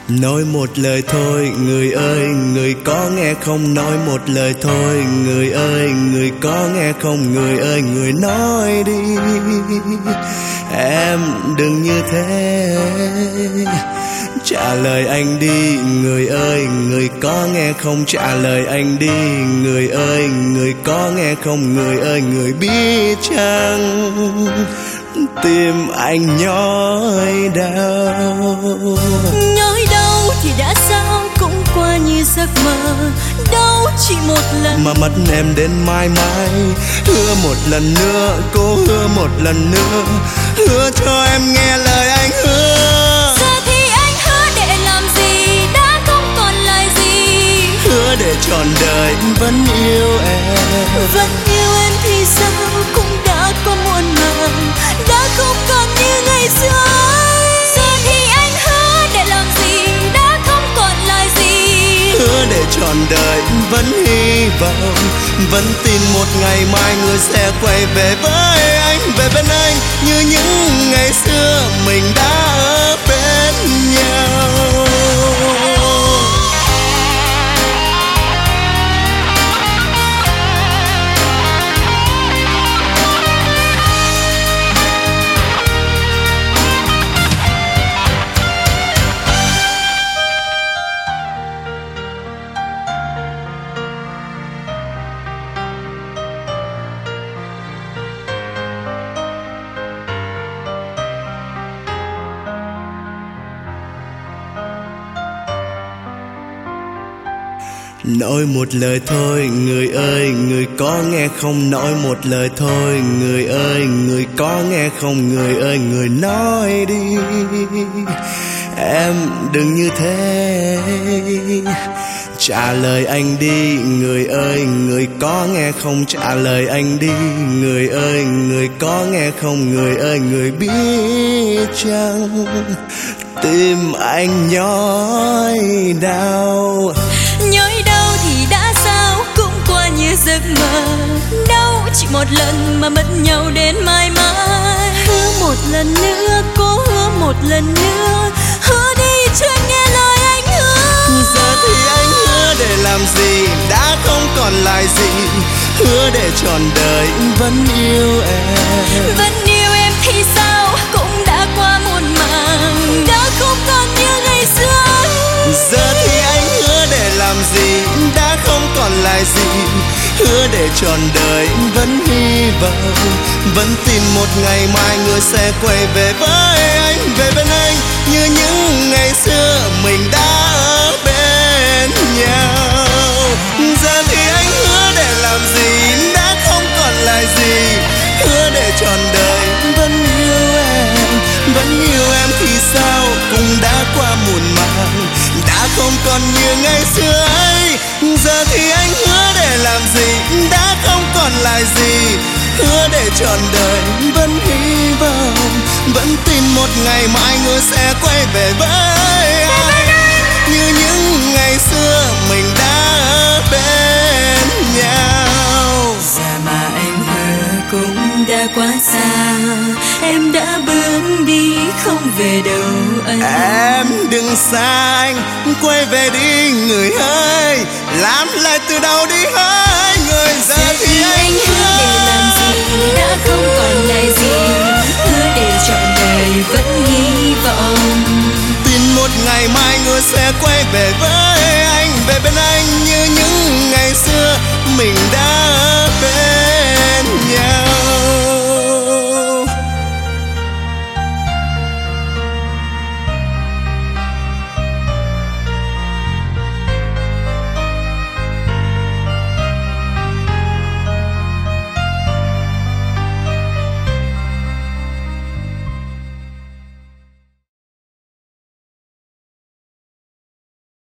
Nói một lời thôi người ơi, người có nghe không? Nói một lời thôi người ơi, người có nghe không? Người ơi, người nói đi, em đừng như thế. Trả lời anh đi người ơi, người có nghe không? Trả lời anh đi người ơi, người có nghe không? Người ơi, người biết chăng tim anh nhói đau. Nhói đau thì đã sao, cũng qua như giấc mơ. Đau chỉ một lần mà mất em đến mãi mãi. Hứa một lần nữa, cố hứa một lần nữa, hứa cho em nghe lời anh hứa. Giờ thì anh hứa để làm gì, đã không còn lời gì. Hứa để trọn đời vẫn yêu em. Vẫn yêu em thì sao, cũng đã có muôn màng, đã không còn như ngày xưa. Giờ thì anh hứa để làm gì, đã không còn lời gì. Hứa để trọn đời vẫn hy vọng, vẫn tin một ngày mai người sẽ quay về với anh, về bên anh như những ngày xưa mình đã ở bên nhau. Nói một lời thôi người ơi, người có nghe không? Nói một lời thôi người ơi, người có nghe không? Người ơi, người nói đi, em đừng như thế. Trả lời anh đi người ơi, người có nghe không? Trả lời anh đi người ơi, người có nghe không? Người ơi, người biết chăng tim anh nhói đau. Nhói đau thì đã sao, cũng qua như giấc mơ. Đau chỉ một lần mà mất nhau đến mãi mãi. Hứa một lần nữa, cố hứa một lần nữa, hứa đi cho anh nghe lời anh hứa. Giờ thì anh hứa để làm gì, đã không còn lại gì. Hứa để trọn đời vẫn yêu em. Vẫn yêu em thì sao, cũng đã qua muôn màng, đã không còn như ngày xưa. Giờ thì anh hứa để làm gì, đã không còn lại gì. Hứa để trọn đời vẫn hy vọng, vẫn tin một ngày mai người sẽ quay về với anh, về bên anh như những ngày xưa mình đã ở bên nhau. Giờ thì anh hứa để làm gì, đã không còn lại gì. Hứa để trọn đời vẫn yêu em, vẫn yêu em thì sao, cũng đã qua muôn màng, đã không còn như ngày xưa ấy. Giờ thì anh hứa để làm gì, đã không còn lại gì. Hứa để trọn đời vẫn hy vọng, vẫn tin một ngày mai người sẽ quay về với anh như những ngày xưa mình đã ở bên nhau. Giờ mà anh hứa cũng đã quá xa, em đã bước đi không về đâu anh. Em đừng xa anh, quay về đi người ơi, làm lại từ đầu đi hỡi người. Giờ thì anh hứa để làm gì, đã không còn lại gì. Hứa để trọn đời vẫn hy vọng, tin một ngày mai người sẽ quay về với